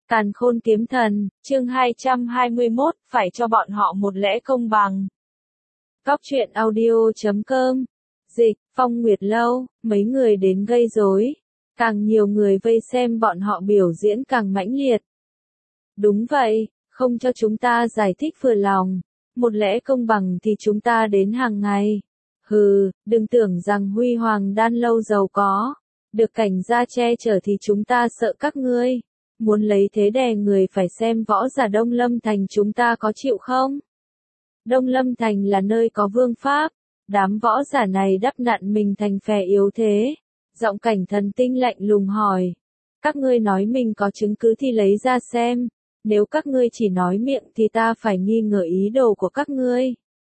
Càn Khôn Kiếm Thần, chương 221, phải cho bọn họ một lẽ công bằng. Góc truyện audio.com. Dịch, Phong Nguyệt Lâu, mấy người đến gây rối. Càng nhiều người vây xem bọn họ biểu diễn càng mãnh liệt. Đúng vậy, không cho chúng ta giải thích vừa lòng. Một lẽ công bằng thì chúng ta đến hàng ngày. Hừ, đừng tưởng rằng Huy Hoàng Đan Lâu giàu có. Được cảnh gia che chở thì chúng ta sợ các ngươi. Muốn lấy thế đè người phải xem võ giả Đông Lâm Thành chúng ta có chịu không? Đông Lâm Thành là nơi có vương pháp. Đám võ giả này đắp nặn mình thành phe yếu thế. Giọng Cảnh Thần Tinh lạnh lùng hỏi. Các ngươi nói mình có chứng cứ thì lấy ra xem. Nếu các ngươi chỉ nói miệng thì ta phải nghi ngờ ý đồ của các ngươi.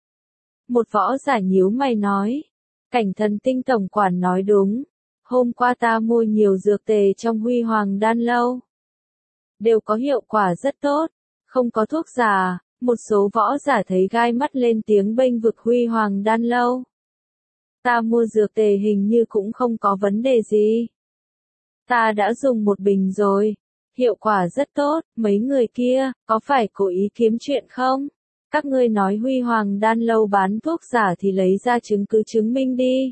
Một võ giả nhíu mày nói. Cảnh Thần Tinh tổng quản nói đúng. Hôm qua ta mua nhiều dược tề trong Huy Hoàng Đan Lâu. Đều có hiệu quả rất tốt. Không có thuốc giả. Một số võ giả thấy gai mắt lên tiếng bênh vực Huy Hoàng Đan Lâu. Ta mua dược tề hình như cũng không có vấn đề gì. Ta đã dùng một bình rồi. Hiệu quả rất tốt. Mấy người kia, có phải cố ý kiếm chuyện không? Các ngươi nói Huy Hoàng Đan Lâu bán thuốc giả thì lấy ra chứng cứ chứng minh đi.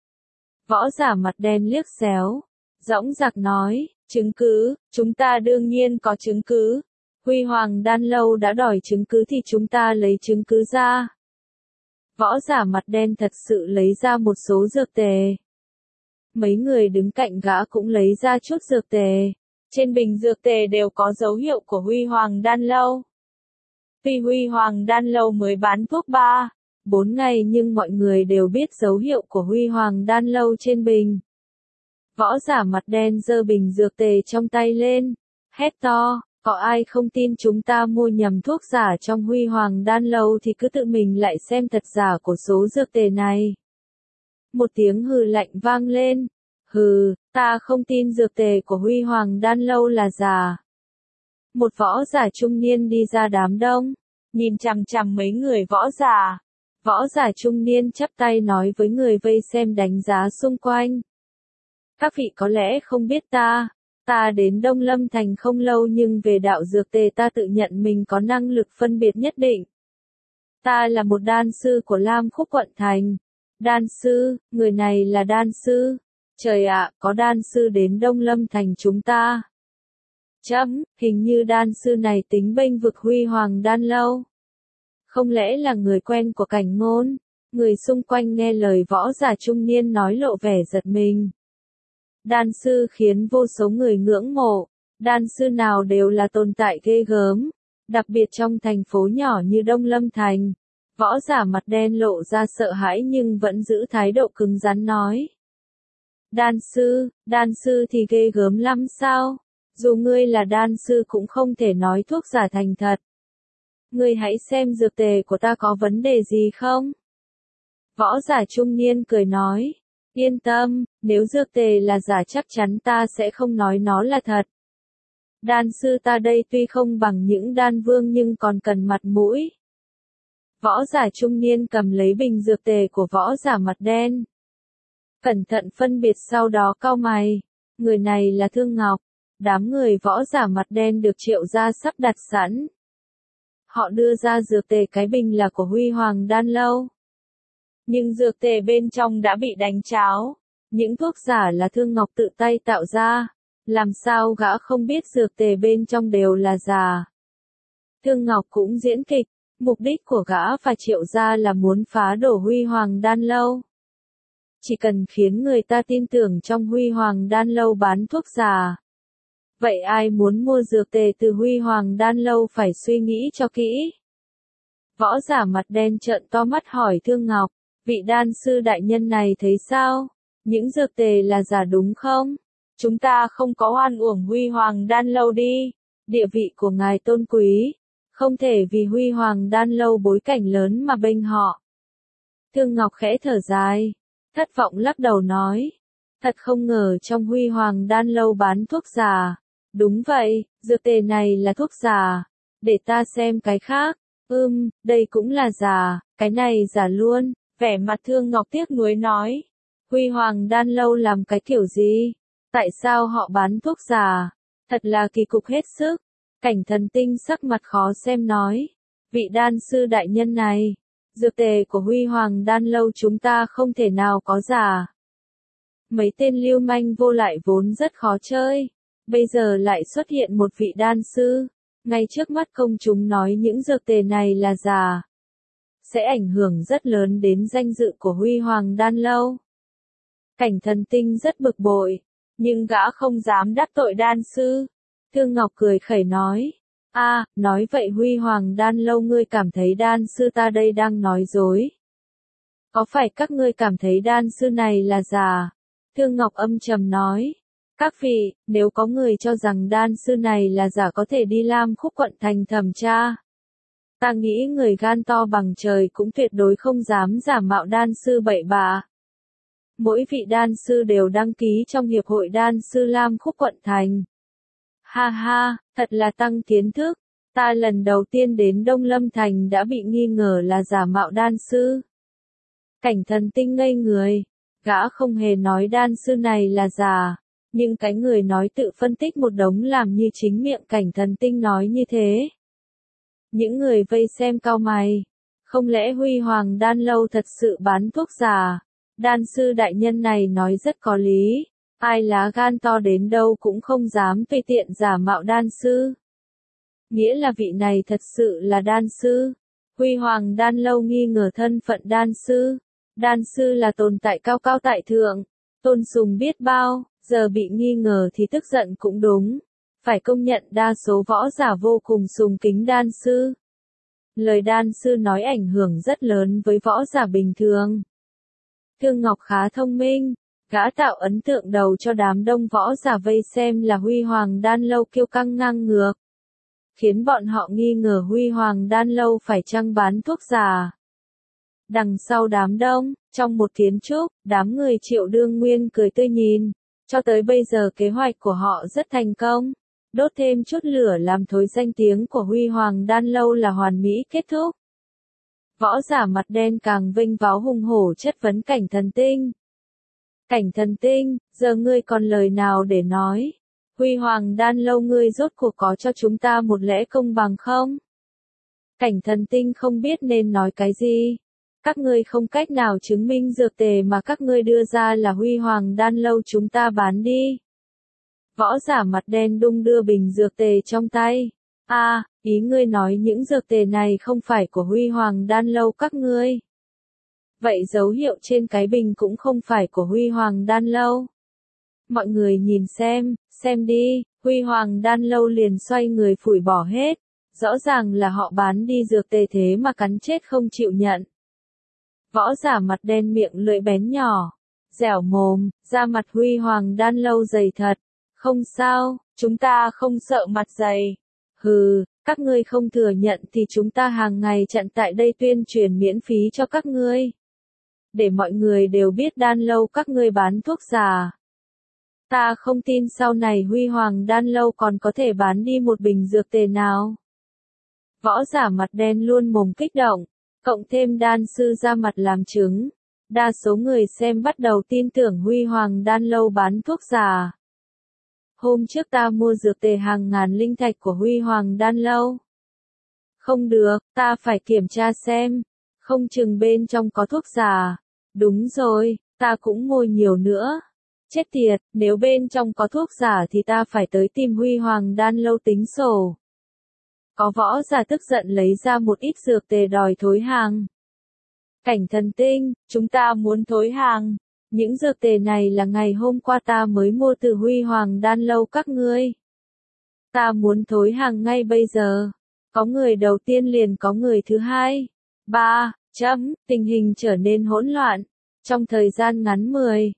Võ giả mặt đen liếc xéo. Dõng dạc nói, chứng cứ, chúng ta đương nhiên có chứng cứ. Huy Hoàng Đan Lâu đã đòi chứng cứ thì chúng ta lấy chứng cứ ra. Võ giả mặt đen thật sự lấy ra một số dược tề. Mấy người đứng cạnh gã cũng lấy ra chút dược tề. Trên bình dược tề đều có dấu hiệu của Huy Hoàng Đan Lâu. Tuy Huy Hoàng Đan Lâu mới bán thuốc 3-4 ngày nhưng mọi người đều biết dấu hiệu của Huy Hoàng Đan Lâu trên bình. Võ giả mặt đen giơ bình dược tề trong tay lên, hét to, có ai không tin chúng ta mua nhầm thuốc giả trong Huy Hoàng Đan Lâu thì cứ tự mình lại xem thật giả của số dược tề này. Một tiếng hừ lạnh vang lên, hừ, ta không tin dược tề của Huy Hoàng Đan Lâu là giả. Một võ giả trung niên đi ra đám đông, nhìn chằm chằm mấy người võ giả. Võ giả trung niên chắp tay nói với người vây xem đánh giá xung quanh. Các vị có lẽ không biết ta đến Đông Lâm Thành không lâu nhưng về đạo dược tề ta tự nhận mình có năng lực phân biệt nhất định. Ta là một đan sư của Lam Khúc quận thành. Đan sư, người này là đan sư. Trời ạ, có đan sư đến Đông Lâm Thành chúng ta. Hình như đan sư này tính bênh vực Huy Hoàng Đan Lâu. Không lẽ là người quen của Cảnh Ngôn? Người xung quanh nghe lời võ giả trung niên nói lộ vẻ giật mình. Đan sư khiến vô số người ngưỡng mộ. Đan sư nào đều là tồn tại ghê gớm. Đặc biệt trong thành phố nhỏ như Đông Lâm Thành. Võ giả mặt đen lộ ra sợ hãi nhưng vẫn giữ thái độ cứng rắn nói. Đan sư thì ghê gớm lắm sao? Dù ngươi là đan sư cũng không thể nói thuốc giả thành thật. Ngươi hãy xem dược tề của ta có vấn đề gì không? Võ giả trung niên cười nói. Yên tâm, nếu dược tề là giả chắc chắn ta sẽ không nói nó là thật. Đan sư ta đây tuy không bằng những đan vương nhưng còn cần mặt mũi. Võ giả trung niên cầm lấy bình dược tề của võ giả mặt đen. Cẩn thận phân biệt sau đó cau mày. Người này là Thương Ngọc. Đám người võ giả mặt đen được triệu gia sắp đặt sẵn. Họ đưa ra dược tề cái bình là của Huy Hoàng Đan Lâu. Nhưng dược tề bên trong đã bị đánh cháo. Những thuốc giả là Thương Ngọc tự tay tạo ra. Làm sao gã không biết dược tề bên trong đều là giả. Thương Ngọc cũng diễn kịch. Mục đích của gã và triệu gia là muốn phá đổ Huy Hoàng Đan Lâu. Chỉ cần khiến người ta tin tưởng trong Huy Hoàng Đan Lâu bán thuốc giả. Vậy ai muốn mua dược tề từ Huy Hoàng Đan Lâu phải suy nghĩ cho kỹ. Võ giả mặt đen trợn to mắt hỏi Thương Ngọc, vị đan sư đại nhân này thấy sao? Những dược tề là giả đúng không? Chúng ta không có oan uổng Huy Hoàng Đan Lâu đi. Địa vị của ngài tôn quý. Không thể vì Huy Hoàng Đan Lâu bối cảnh lớn mà bênh họ. Thương Ngọc khẽ thở dài. Thất vọng lắc đầu nói. Thật không ngờ trong Huy Hoàng Đan Lâu bán thuốc giả. Đúng vậy, dược tề này là thuốc giả. Để ta xem cái khác. Đây cũng là giả, cái này giả luôn. Vẻ mặt Thương Ngọc tiếc nuối nói. Huy Hoàng Đan Lâu làm cái kiểu gì? Tại sao họ bán thuốc giả? Thật là kỳ cục hết sức. Cảnh Thần Tinh sắc mặt khó xem nói, vị đan sư đại nhân này, dược tề của Huy Hoàng Đan lâu chúng ta không thể nào có giả. Mấy tên lưu manh vô lại vốn rất khó chơi, bây giờ lại xuất hiện một vị đan sư, ngay trước mắt công chúng nói những dược tề này là giả, sẽ ảnh hưởng rất lớn đến danh dự của Huy Hoàng Đan lâu. Cảnh Thần Tinh rất bực bội, nhưng gã không dám đắc tội đan sư. Thương Ngọc cười khẩy nói, nói vậy Huy Hoàng Đan lâu ngươi cảm thấy đan sư ta đây đang nói dối. Có phải các ngươi cảm thấy đan sư này là giả? Thương Ngọc âm trầm nói, các vị, nếu có người cho rằng đan sư này là giả có thể đi Lam Khúc quận thành thẩm tra. Ta nghĩ người gan to bằng trời cũng tuyệt đối không dám giả mạo đan sư bậy bạ. Mỗi vị đan sư đều đăng ký trong Hiệp hội Đan sư Lam Khúc quận thành. Ha ha, thật là tăng kiến thức, ta lần đầu tiên đến Đông Lâm Thành đã bị nghi ngờ là giả mạo đan sư. Cảnh Thần Tinh ngây người, gã không hề nói đan sư này là giả, nhưng cái người nói tự phân tích một đống làm như chính miệng Cảnh Thần Tinh nói như thế. Những người vây xem cau mày, không lẽ Huy Hoàng Đan lâu thật sự bán thuốc giả? Đan sư đại nhân này nói rất có lý, ai lá gan to đến đâu cũng không dám tùy tiện giả mạo đan sư. Nghĩa là vị này thật sự là đan sư. Huy Hoàng Đan lâu nghi ngờ thân phận đan sư. Đan sư là tồn tại cao cao tại thượng, tôn sùng biết bao, giờ bị nghi ngờ thì tức giận cũng đúng. Phải công nhận đa số võ giả vô cùng sùng kính đan sư. Lời đan sư nói ảnh hưởng rất lớn với võ giả bình thường. Thương Ngọc khá thông minh, gã tạo ấn tượng đầu cho đám đông võ giả vây xem là Huy Hoàng Đan lâu kiêu căng ngang ngược, khiến bọn họ nghi ngờ Huy Hoàng Đan lâu phải chăng bán thuốc giả. Đằng sau đám đông, trong một kiến trúc, đám người Triệu Đương Nguyên cười tươi nhìn, cho tới bây giờ kế hoạch của họ rất thành công, đốt thêm chút lửa làm thối danh tiếng của Huy Hoàng Đan lâu là hoàn mỹ kết thúc. Võ giả mặt đen càng vênh váo hùng hổ chất vấn Cảnh Thần Tinh. Cảnh Thần Tinh, giờ ngươi còn lời nào để nói? Huy Hoàng Đan lâu ngươi rốt cuộc có cho chúng ta một lẽ công bằng không? Cảnh Thần Tinh không biết nên nói cái gì. Các ngươi không cách nào chứng minh dược tề mà các ngươi đưa ra là Huy Hoàng Đan lâu chúng ta bán đi. Võ giả mặt đen đung đưa bình dược tề trong tay. Ý ngươi nói những dược tề này không phải của Huy Hoàng Đan lâu các ngươi. Vậy dấu hiệu trên cái bình cũng không phải của Huy Hoàng Đan lâu. Mọi người nhìn xem đi, Huy Hoàng Đan lâu liền xoay người phủi bỏ hết. Rõ ràng là họ bán đi dược tề thế mà cắn chết không chịu nhận. Võ giả mặt đen miệng lưỡi bén nhỏ, dẻo mồm, da mặt Huy Hoàng Đan lâu dày thật. Không sao, chúng ta không sợ mặt dày. Hừ, các ngươi không thừa nhận thì chúng ta hàng ngày chặn tại đây tuyên truyền miễn phí cho các ngươi. Để mọi người đều biết Đan lâu các ngươi bán thuốc giả. Ta không tin sau này Huy Hoàng Đan lâu còn có thể bán đi một bình dược tề nào. Võ giả mặt đen luôn mồm kích động, cộng thêm đan sư ra mặt làm chứng. Đa số người xem bắt đầu tin tưởng Huy Hoàng Đan lâu bán thuốc giả. Hôm trước ta mua dược tề hàng ngàn linh thạch của Huy Hoàng Đan lâu. Không được, ta phải kiểm tra xem. Không chừng bên trong có thuốc giả. Đúng rồi, ta cũng mua nhiều nữa. Chết tiệt, nếu bên trong có thuốc giả thì ta phải tới tìm Huy Hoàng Đan lâu tính sổ. Có võ giả tức giận lấy ra một ít dược tề đòi thối hàng. Cảnh Thần Tinh, chúng ta muốn thối hàng. Những dược tề này là ngày hôm qua ta mới mua từ Huy Hoàng Đan lâu các ngươi. Ta muốn thối hàng ngay bây giờ. Có người đầu tiên liền có người thứ hai. 3. Tình hình trở nên hỗn loạn. Trong thời gian ngắn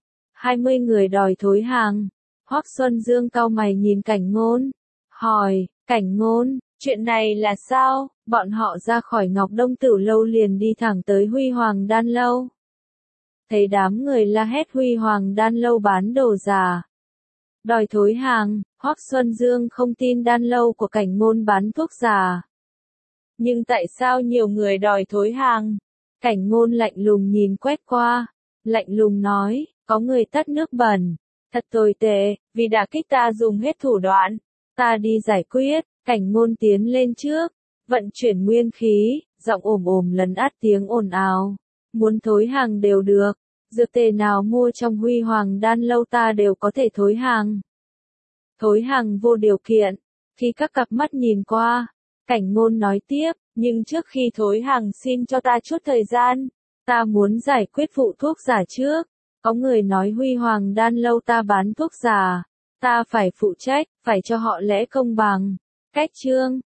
20 người đòi thối hàng. Hoắc Xuân Dương cau mày nhìn Cảnh Ngôn. Hỏi, Cảnh Ngôn, chuyện này là sao? Bọn họ ra khỏi Ngọc Đông Tửu lâu liền đi thẳng tới Huy Hoàng Đan lâu. Thấy đám người la hét Huy Hoàng Đan lâu bán đồ giả. Đòi thối hàng, Hoắc Xuân Dương không tin Đan lâu của Cảnh Ngôn bán thuốc giả. Nhưng tại sao nhiều người đòi thối hàng? Cảnh Ngôn lạnh lùng nhìn quét qua, lạnh lùng nói, có người tắt nước bẩn, thật tồi tệ, vì đả kích ta dùng hết thủ đoạn, ta đi giải quyết, Cảnh Ngôn tiến lên trước, vận chuyển nguyên khí, giọng ồm ồm lấn át tiếng ồn ào. Muốn thối hàng đều được, dược tề nào mua trong Huy Hoàng Đan lâu ta đều có thể thối hàng. Thối hàng vô điều kiện. Khi các cặp mắt nhìn qua, Cảnh Ngôn nói tiếp, nhưng trước khi thối hàng xin cho ta chút thời gian, ta muốn giải quyết vụ thuốc giả trước. Có người nói Huy Hoàng Đan lâu ta bán thuốc giả, ta phải phụ trách, phải cho họ lẽ công bằng. Cách chương